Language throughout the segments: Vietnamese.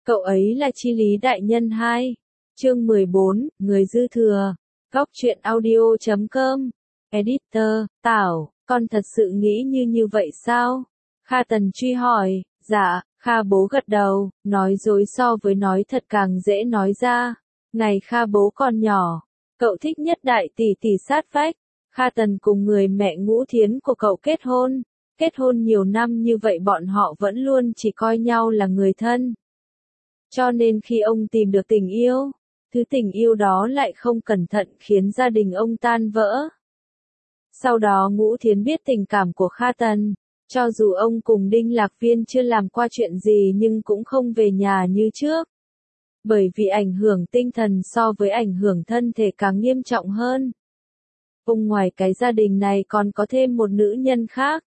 Cậu ấy là Chi Lý đại nhân 2. Chương 14, người dư thừa. Góc truyện audio.com. Editor, Tảo, con thật sự nghĩ như vậy sao? Kha Tần truy hỏi. Dạ, Kha bố gật đầu, nói dối so với nói thật càng dễ nói ra. Ngày Kha bố còn nhỏ, cậu thích nhất đại tỷ tỷ sát vách. Kha Tần cùng người mẹ Ngũ Thiến của cậu kết hôn. Kết hôn nhiều năm như vậy bọn họ vẫn luôn chỉ coi nhau là người thân. Cho nên khi ông tìm được tình yêu, thứ tình yêu đó lại không cẩn thận khiến gia đình ông tan vỡ. Sau đó Ngũ Thiến biết tình cảm của Kha Tần, cho dù ông cùng Đinh Lạc Viên chưa làm qua chuyện gì nhưng cũng không về nhà như trước. Bởi vì ảnh hưởng tinh thần so với ảnh hưởng thân thể càng nghiêm trọng hơn. Ông ngoài cái gia đình này còn có thêm một nữ nhân khác.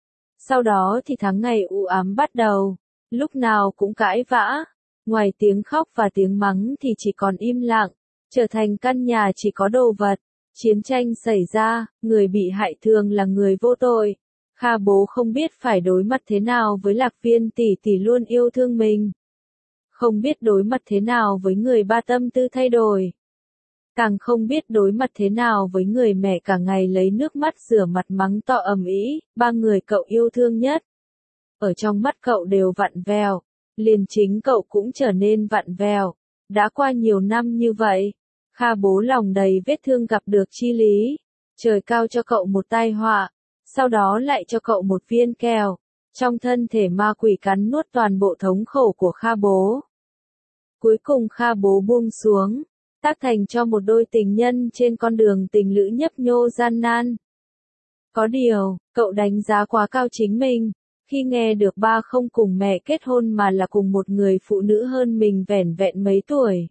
Sau đó thì tháng ngày u ám bắt đầu, lúc nào cũng cãi vã. Ngoài tiếng khóc và tiếng mắng thì chỉ còn im lặng, trở thành căn nhà chỉ có đồ vật. Chiến tranh xảy ra, người bị hại thường là người vô tội. Kha bố không biết phải đối mặt thế nào với Lạc Viên tỷ tỷ luôn yêu thương mình. Không biết đối mặt thế nào với người ba tâm tư thay đổi. Càng không biết đối mặt thế nào với người mẹ cả ngày lấy nước mắt rửa mặt mắng to ầm ĩ, ba người cậu yêu thương nhất. Ở trong mắt cậu đều vặn vẹo, liền chính cậu cũng trở nên vặn vẹo. Đã qua nhiều năm như vậy, Kha bố lòng đầy vết thương gặp được Chi Lý. Trời cao cho cậu một tai họa, sau đó lại cho cậu một viên kẹo. Trong thân thể ma quỷ cắn nuốt toàn bộ thống khổ của Kha bố. Cuối cùng Kha bố buông xuống, tác thành cho một đôi tình nhân trên con đường tình lữ nhấp nhô gian nan. Có điều, cậu đánh giá quá cao chính mình, khi nghe được ba không cùng mẹ kết hôn mà là cùng một người phụ nữ hơn mình vẻn vẹn mấy tuổi.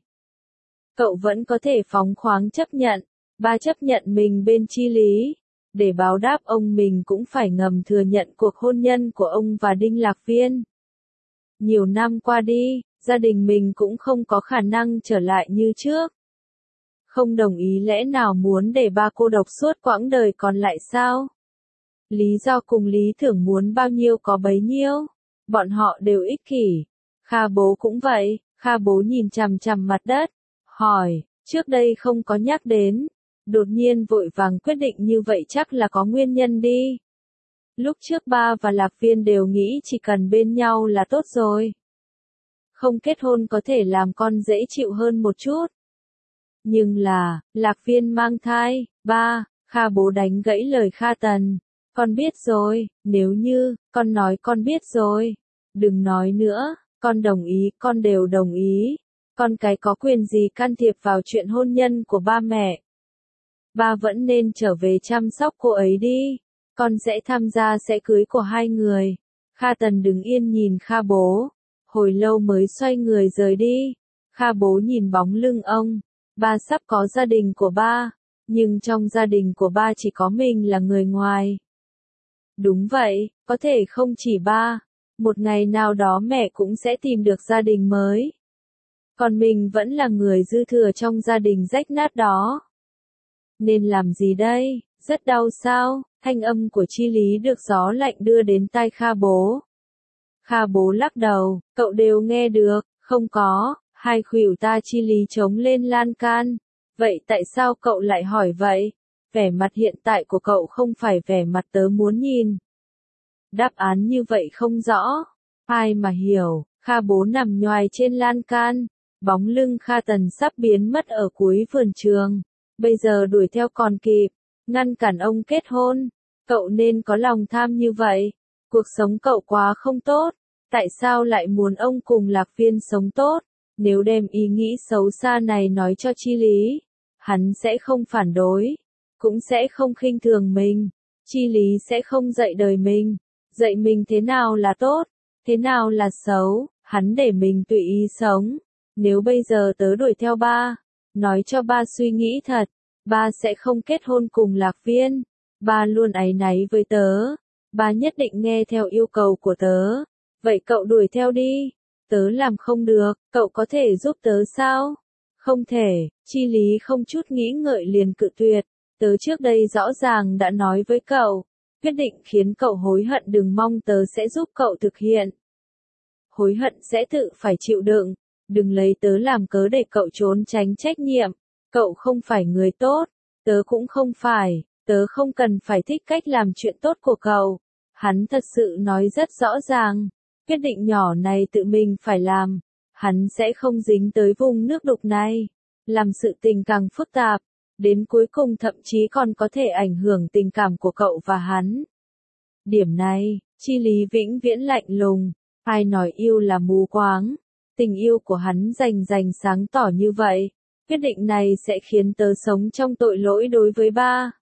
Cậu vẫn có thể phóng khoáng chấp nhận, ba chấp nhận mình bên Chi Lý. Để báo đáp ông mình cũng phải ngầm thừa nhận cuộc hôn nhân của ông và Đinh Lạc Viên. Nhiều năm qua đi, gia đình mình cũng không có khả năng trở lại như trước. Không đồng ý lẽ nào muốn để ba cô độc suốt quãng đời còn lại sao? Lý do cùng lý tưởng muốn bao nhiêu có bấy nhiêu. Bọn họ đều ích kỷ. Kha bố cũng vậy. Kha bố nhìn chằm chằm mặt đất, hỏi, trước đây không có nhắc đến. Đột nhiên vội vàng quyết định như vậy chắc là có nguyên nhân đi. Lúc trước ba và Lạc Viên đều nghĩ chỉ cần bên nhau là tốt rồi. Không kết hôn có thể làm con dễ chịu hơn một chút. Nhưng là, Lạc Viên mang thai, ba, Kha bố đánh gãy lời Kha Tần. Con biết rồi, nếu như, con nói con biết rồi. Đừng nói nữa, con đồng ý, con đều đồng ý. Con cái có quyền gì can thiệp vào chuyện hôn nhân của ba mẹ. Ba vẫn nên trở về chăm sóc cô ấy đi. Con sẽ tham gia sẽ cưới của hai người. Kha Tần đứng yên nhìn Kha bố. Hồi lâu mới xoay người rời đi. Kha bố nhìn bóng lưng ông. Ba sắp có gia đình của ba. Nhưng trong gia đình của ba chỉ có mình là người ngoài. Đúng vậy, có thể không chỉ ba. Một ngày nào đó mẹ cũng sẽ tìm được gia đình mới. Còn mình vẫn là người dư thừa trong gia đình rách nát đó. Nên làm gì đây? Rất đau sao? Thanh âm của Chi Lý được gió lạnh đưa đến tai Kha bố. Kha bố lắc đầu, cậu đều nghe được, không có, hai khuỷu ta Chi Lý chống lên lan can. Vậy tại sao cậu lại hỏi vậy? Vẻ mặt hiện tại của cậu không phải vẻ mặt tớ muốn nhìn. Đáp án như vậy không rõ. Ai mà hiểu, Kha bố nằm nhoài trên lan can. Bóng lưng Kha Tần sắp biến mất ở cuối vườn trường. Bây giờ đuổi theo còn kịp, ngăn cản ông kết hôn. Cậu nên có lòng tham như vậy. Cuộc sống cậu quá không tốt. Tại sao lại muốn ông cùng Lạc Viên sống tốt? Nếu đem ý nghĩ xấu xa này nói cho Chi Lý, hắn sẽ không phản đối, cũng sẽ không khinh thường mình. Chi Lý sẽ không dạy đời mình. Dạy mình thế nào là tốt, thế nào là xấu, hắn để mình tùy ý sống. Nếu bây giờ tớ đuổi theo ba, nói cho ba suy nghĩ thật, ba sẽ không kết hôn cùng Lạc Viên. Ba luôn áy náy với tớ. Ba nhất định nghe theo yêu cầu của tớ. Vậy cậu đuổi theo đi. Tớ làm không được, cậu có thể giúp tớ sao? Không thể, Chi Lý không chút nghĩ ngợi liền cự tuyệt. Tớ trước đây rõ ràng đã nói với cậu. Quyết định khiến cậu hối hận đừng mong tớ sẽ giúp cậu thực hiện. Hối hận sẽ tự phải chịu đựng. Đừng lấy tớ làm cớ để cậu trốn tránh trách nhiệm. Cậu không phải người tốt. Tớ cũng không phải. Tớ không cần phải thích cách làm chuyện tốt của cậu. Hắn thật sự nói rất rõ ràng. Quyết định nhỏ này tự mình phải làm. Hắn sẽ không dính tới vùng nước đục này. Làm sự tình càng phức tạp. Đến cuối cùng thậm chí còn có thể ảnh hưởng tình cảm của cậu và hắn. Điểm này, Chi Lý vĩnh viễn lạnh lùng. Ai nói yêu là mù quáng. Tình yêu của hắn rành sáng tỏ như vậy. Quyết định này sẽ khiến tớ sống trong tội lỗi đối với ba.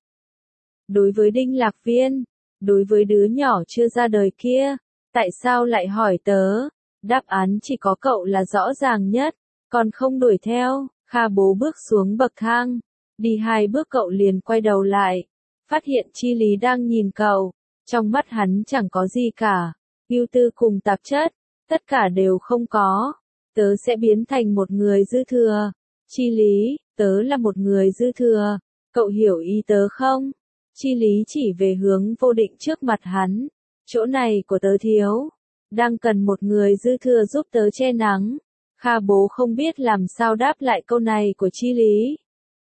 Đối với Đinh Lạc Viên. Đối với đứa nhỏ chưa ra đời kia. Tại sao lại hỏi tớ? Đáp án chỉ có cậu là rõ ràng nhất. Còn không đuổi theo. Kha Bố bước xuống bậc thang. Đi 2 bước cậu liền quay đầu lại. Phát hiện Chi Lý đang nhìn cậu. Trong mắt hắn chẳng có gì cả. Ưu tư cùng tạp chất. Tất cả đều không có. Tớ sẽ biến thành một người dư thừa. Chi Lý, tớ là một người dư thừa. Cậu hiểu ý tớ không? Chi Lý chỉ về hướng vô định trước mặt hắn. Chỗ này của tớ thiếu. Đang cần một người dư thừa giúp tớ che nắng. Kha Bố không biết làm sao đáp lại câu này của Chi Lý.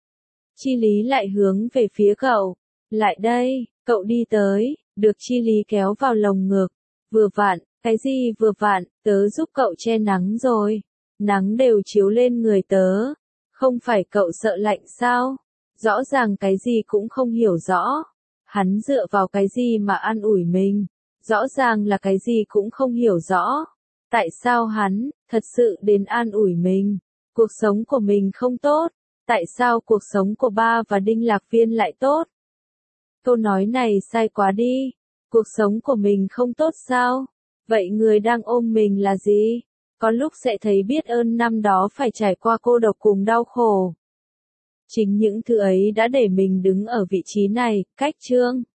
Chi Lý lại hướng về phía cậu. Lại đây, cậu đi tới, được Chi Lý kéo vào lồng ngực. Vừa vặn, cái gì vừa vặn, tớ giúp cậu che nắng rồi. Nắng đều chiếu lên người tớ. Không phải cậu sợ lạnh sao? Rõ ràng cái gì cũng không hiểu rõ. Hắn dựa vào cái gì mà an ủi mình? Rõ ràng là cái gì cũng không hiểu rõ. Tại sao hắn, thật sự đến an ủi mình? Cuộc sống của mình không tốt. Tại sao cuộc sống của ba và Đinh Lạc Viên lại tốt? Câu nói này sai quá đi. Cuộc sống của mình không tốt sao? Vậy người đang ôm mình là gì? Có lúc sẽ thấy biết ơn năm đó phải trải qua cô độc cùng đau khổ. Chính những thứ ấy đã để mình đứng ở vị trí này, cách chương.